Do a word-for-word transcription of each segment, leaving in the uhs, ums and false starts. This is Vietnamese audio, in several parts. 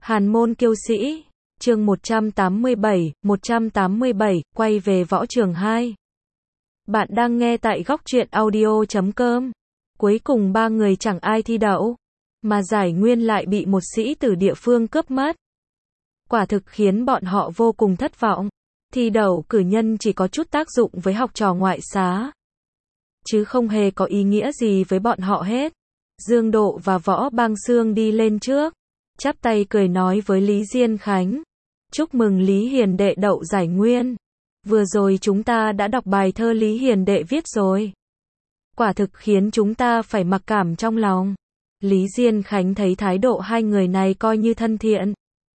Hàn môn kiêu sĩ, chương một trăm tám mươi bảy, một trăm tám mươi bảy, quay về võ trường hai. Bạn đang nghe tại góc truyện audio chấm com. Cuối cùng ba người chẳng ai thi đậu, mà giải nguyên lại bị một sĩ tử địa phương cướp mất. Quả thực khiến bọn họ vô cùng thất vọng. Thi đậu cử nhân chỉ có chút tác dụng với học trò ngoại xá, chứ không hề có ý nghĩa gì với bọn họ hết. Dương Độ và Võ Bang Xương đi lên trước, chắp tay cười nói với Lý Diên Khánh. Chúc mừng Lý Hiền đệ đậu giải nguyên. Vừa rồi chúng ta đã đọc bài thơ Lý Hiền đệ viết rồi. Quả thực khiến chúng ta phải mặc cảm trong lòng. Lý Diên Khánh thấy thái độ hai người này coi như thân thiện,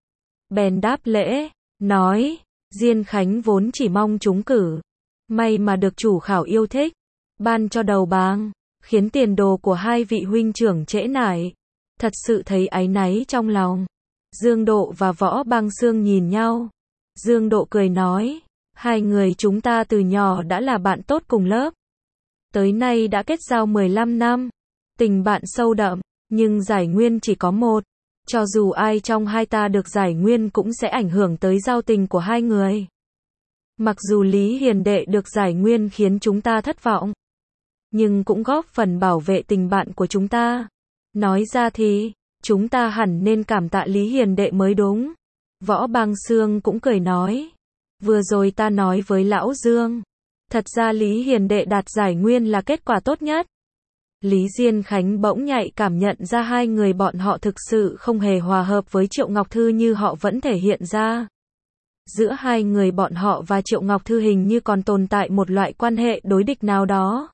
bèn đáp lễ, nói, Diên Khánh vốn chỉ mong trúng cử, may mà được chủ khảo yêu thích, ban cho đầu bang, khiến tiền đồ của hai vị huynh trưởng trễ nải. Thật sự thấy áy náy trong lòng. Dương Độ và Võ Bang Xương nhìn nhau. Dương Độ cười nói, hai người chúng ta từ nhỏ đã là bạn tốt cùng lớp. Tới nay đã kết giao mười lăm năm, tình bạn sâu đậm, nhưng giải nguyên chỉ có một. Cho dù ai trong hai ta được giải nguyên cũng sẽ ảnh hưởng tới giao tình của hai người. Mặc dù Lý Hiền đệ được giải nguyên khiến chúng ta thất vọng, nhưng cũng góp phần bảo vệ tình bạn của chúng ta. Nói ra thì, chúng ta hẳn nên cảm tạ Lý Hiền đệ mới đúng. Võ Bang Xương cũng cười nói, vừa rồi ta nói với Lão Dương, thật ra Lý Hiền đệ đạt giải nguyên là kết quả tốt nhất. Lý Diên Khánh bỗng nhạy cảm nhận ra hai người bọn họ thực sự không hề hòa hợp với Triệu Ngọc Thư như họ vẫn thể hiện ra. Giữa hai người bọn họ và Triệu Ngọc Thư hình như còn tồn tại một loại quan hệ đối địch nào đó.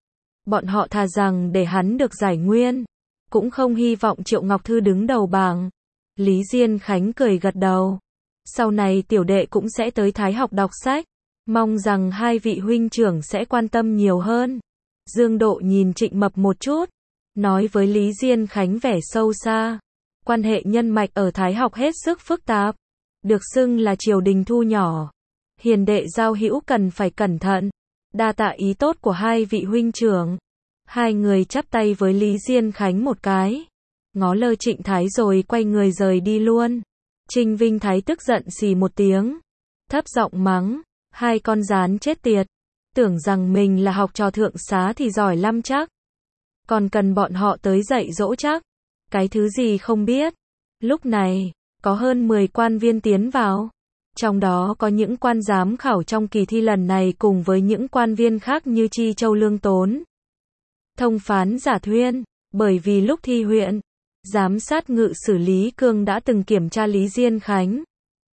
Bọn họ thà rằng để hắn được giải nguyên, cũng không hy vọng Triệu Ngọc Thư đứng đầu bảng. Lý Diên Khánh cười gật đầu. Sau này tiểu đệ cũng sẽ tới Thái học đọc sách, mong rằng hai vị huynh trưởng sẽ quan tâm nhiều hơn. Dương Độ nhìn Trịnh Mập một chút, nói với Lý Diên Khánh vẻ sâu xa, quan hệ nhân mạch ở Thái học hết sức phức tạp, được xưng là triều đình thu nhỏ. Hiền đệ giao hữu cần phải cẩn thận. Đa tạ ý tốt của hai vị huynh trưởng. Hai người chắp tay với Lý Diên Khánh một cái, ngó lơ Trịnh Thái rồi quay người rời đi luôn. Trinh Vinh Thái tức giận xì một tiếng, thấp giọng mắng, hai con gián chết tiệt, tưởng rằng mình là học trò thượng xá thì giỏi lắm chắc, còn cần bọn họ tới dạy dỗ chắc, cái thứ gì không biết. Lúc này, có hơn mười quan viên tiến vào, trong đó có những quan giám khảo trong kỳ thi lần này cùng với những quan viên khác như Chi Châu Lương Tốn, Thông phán Giả Thuyên. Bởi vì lúc thi huyện, giám sát ngự sử Lý Cương đã từng kiểm tra Lý Diên Khánh.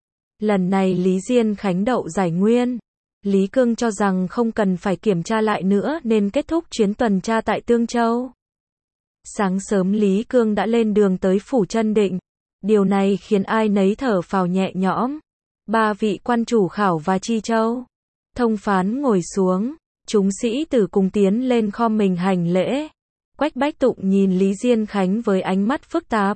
Lần này Lý Diên Khánh đậu giải nguyên, Lý Cương cho rằng không cần phải kiểm tra lại nữa nên kết thúc chuyến tuần tra tại Tương Châu. Sáng sớm Lý Cương đã lên đường tới phủ Trân Định. Điều này khiến ai nấy thở phào nhẹ nhõm. Ba vị quan chủ khảo và Chi Châu, Thông phán ngồi xuống, chúng sĩ tử cùng tiến lên khom mình hành lễ. Quách Bách Tụng nhìn Lý Diên Khánh với ánh mắt phức tạp.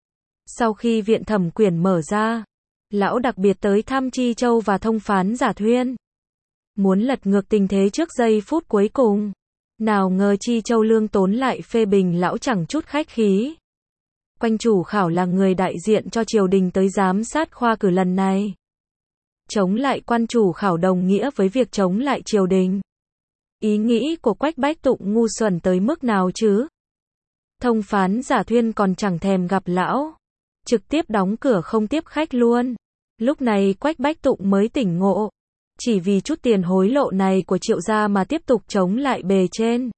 Sau khi viện thẩm quyển mở ra, lão đặc biệt tới thăm Chi Châu và Thông phán Giả Thuyên, muốn lật ngược tình thế trước giây phút cuối cùng. Nào ngờ Chi Châu Lương Tốn lại phê bình lão chẳng chút khách khí. Quanh chủ khảo là người đại diện cho triều đình tới giám sát khoa cử lần này. Chống lại quan chủ khảo đồng nghĩa với việc chống lại triều đình. Ý nghĩ của Quách Bách Tụng ngu xuẩn tới mức nào chứ? Thông phán Giả Thuyên còn chẳng thèm gặp lão, trực tiếp đóng cửa không tiếp khách luôn. Lúc này Quách Bách Tụng mới tỉnh ngộ, chỉ vì chút tiền hối lộ này của Triệu gia mà tiếp tục chống lại bề trên,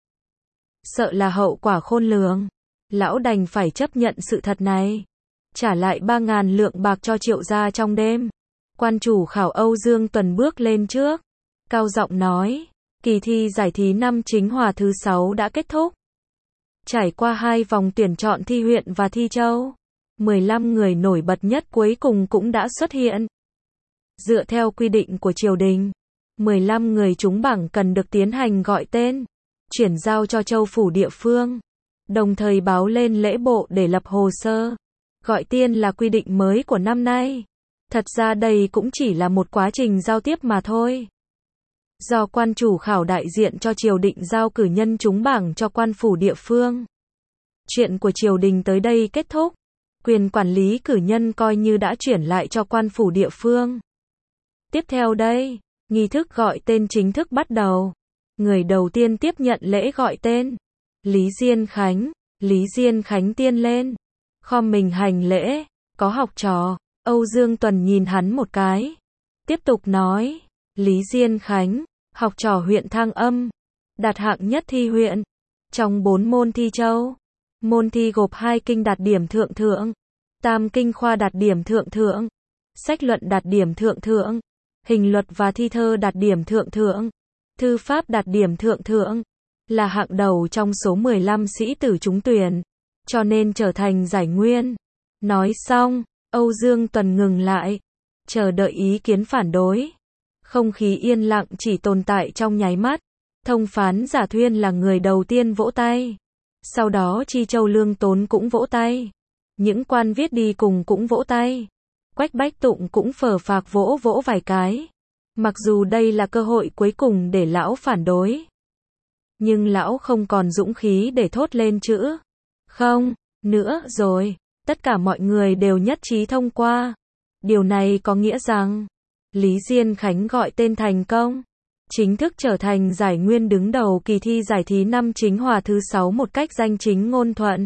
sợ là hậu quả khôn lường. Lão đành phải chấp nhận sự thật này, trả lại ba ngàn lượng bạc cho Triệu gia trong đêm. Quan chủ khảo Âu Dương Tuần bước lên trước, cao giọng nói, kỳ thi giải thí năm Chính Hòa thứ sáu đã kết thúc. Trải qua hai vòng tuyển chọn thi huyện và thi châu, mười lăm người nổi bật nhất cuối cùng cũng đã xuất hiện. Dựa theo quy định của triều đình, mười lăm người trúng bảng cần được tiến hành gọi tên, chuyển giao cho châu phủ địa phương, đồng thời báo lên lễ bộ để lập hồ sơ. Gọi tên là quy định mới của năm nay. Thật ra đây cũng chỉ là một quá trình giao tiếp mà thôi. Do quan chủ khảo đại diện cho triều đình giao cử nhân trúng bảng cho quan phủ địa phương. Chuyện của triều đình tới đây kết thúc. Quyền quản lý cử nhân coi như đã chuyển lại cho quan phủ địa phương. Tiếp theo đây, nghi thức gọi tên chính thức bắt đầu. Người đầu tiên tiếp nhận lễ gọi tên. Lý Diên Khánh. Lý Diên Khánh tiên lên. Khom mình hành lễ. Có học trò. Âu Dương Tuần nhìn hắn một cái. Tiếp tục nói. Lý Diên Khánh. Học trò huyện Thang Âm. Đạt hạng nhất thi huyện. Trong bốn môn thi châu. Môn thi gộp hai kinh đạt điểm thượng thượng. Tam kinh khoa đạt điểm thượng thượng. Sách luận đạt điểm thượng thượng. Hình luật và thi thơ đạt điểm thượng thượng. Thư pháp đạt điểm thượng thượng. Là hạng đầu trong số mười lăm sĩ tử trúng tuyển. Cho nên trở thành giải nguyên. Nói xong, Âu Dương Tuần ngừng lại. Chờ đợi ý kiến phản đối. Không khí yên lặng chỉ tồn tại trong nháy mắt. Thông phán Giả Thuyên là người đầu tiên vỗ tay. Sau đó Chi Châu Lương Tốn cũng vỗ tay. Những quan viết đi cùng cũng vỗ tay. Quách Bách Tụng cũng phờ phạc vỗ vỗ vài cái. Mặc dù đây là cơ hội cuối cùng để lão phản đối. Nhưng lão không còn dũng khí để thốt lên chữ không nữa rồi. Tất cả mọi người đều nhất trí thông qua. Điều này có nghĩa rằng Lý Diên Khánh gọi tên thành công. Chính thức trở thành giải nguyên đứng đầu kỳ thi giải thí năm Chính Hòa thứ sáu một cách danh chính ngôn thuận.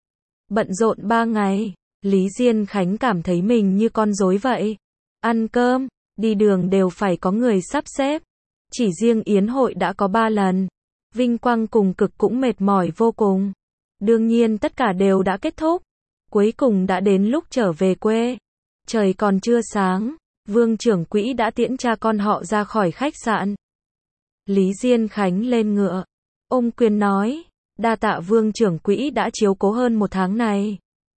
Bận rộn ba ngày, Lý Diên Khánh cảm thấy mình như con rối vậy. Ăn cơm, đi đường đều phải có người sắp xếp. Chỉ riêng yến hội đã có ba lần. Vinh quang cùng cực cũng mệt mỏi vô cùng. Đương nhiên tất cả đều đã kết thúc. Cuối cùng đã đến lúc trở về quê. Trời còn chưa sáng, Vương trưởng quỹ đã tiễn cha con họ ra khỏi khách sạn. Lý Diên Khánh lên ngựa, ôm quyền nói, đa tạ Vương trưởng quỹ đã chiếu cố hơn một tháng này.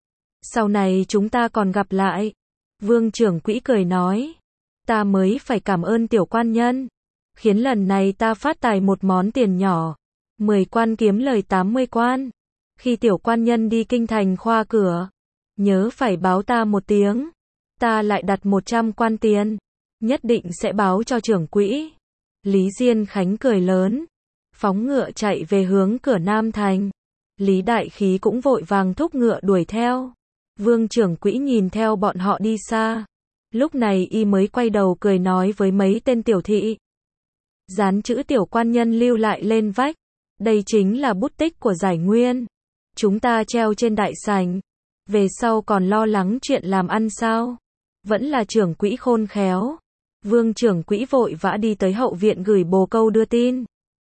Sau này chúng ta còn gặp lại. Vương trưởng quỹ cười nói, ta mới phải cảm ơn tiểu quan nhân. Khiến lần này ta phát tài một món tiền nhỏ. Mười quan kiếm lời tám mươi quan. Khi tiểu quan nhân đi kinh thành khoa cửa, nhớ phải báo ta một tiếng. Ta lại đặt một trăm quan tiền. Nhất định sẽ báo cho trưởng quỹ. Lý Diên Khánh cười lớn. Phóng ngựa chạy về hướng cửa Nam Thành. Lý Đại Khí cũng vội vàng thúc ngựa đuổi theo. Vương trưởng quỹ nhìn theo bọn họ đi xa. Lúc này y mới quay đầu cười nói với mấy tên tiểu thị. Dán chữ tiểu quan nhân lưu lại lên vách. Đây chính là bút tích của giải nguyên. Chúng ta treo trên đại sảnh. Về sau còn lo lắng chuyện làm ăn sao? Vẫn là trưởng quỹ khôn khéo. Vương trưởng quỹ vội vã đi tới hậu viện gửi bồ câu đưa tin.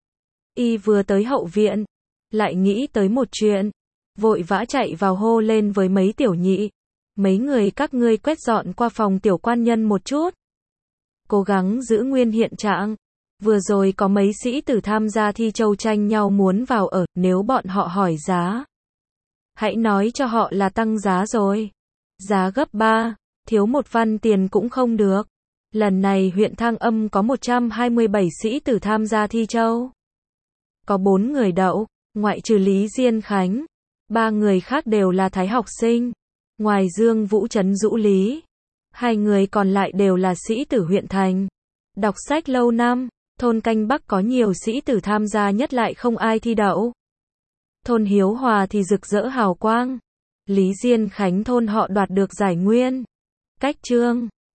Y vừa tới hậu viện, lại nghĩ tới một chuyện. Vội vã chạy vào hô lên với mấy tiểu nhị. Mấy người các ngươi quét dọn qua phòng tiểu quan nhân một chút. Cố gắng giữ nguyên hiện trạng. Vừa rồi có mấy sĩ tử tham gia thi châu tranh nhau muốn vào ở, nếu bọn họ hỏi giá. Hãy nói cho họ là tăng giá rồi. Giá gấp ba, thiếu một văn tiền cũng không được. Lần này huyện Thang Âm có một trăm hai mươi bảy sĩ tử tham gia thi châu. Có bốn người đậu, ngoại trừ Lý Diên Khánh. Ba người khác đều là thái học sinh. Ngoài Dương Vũ Trấn Dũ Lý. Hai người còn lại đều là sĩ tử huyện thành. Đọc sách lâu năm, thôn Canh Bắc có nhiều sĩ tử tham gia nhất lại không ai thi đậu. Thôn Hiếu Hòa thì rực rỡ hào quang. Lý Diên Khánh thôn họ đoạt được giải nguyên. Cách chương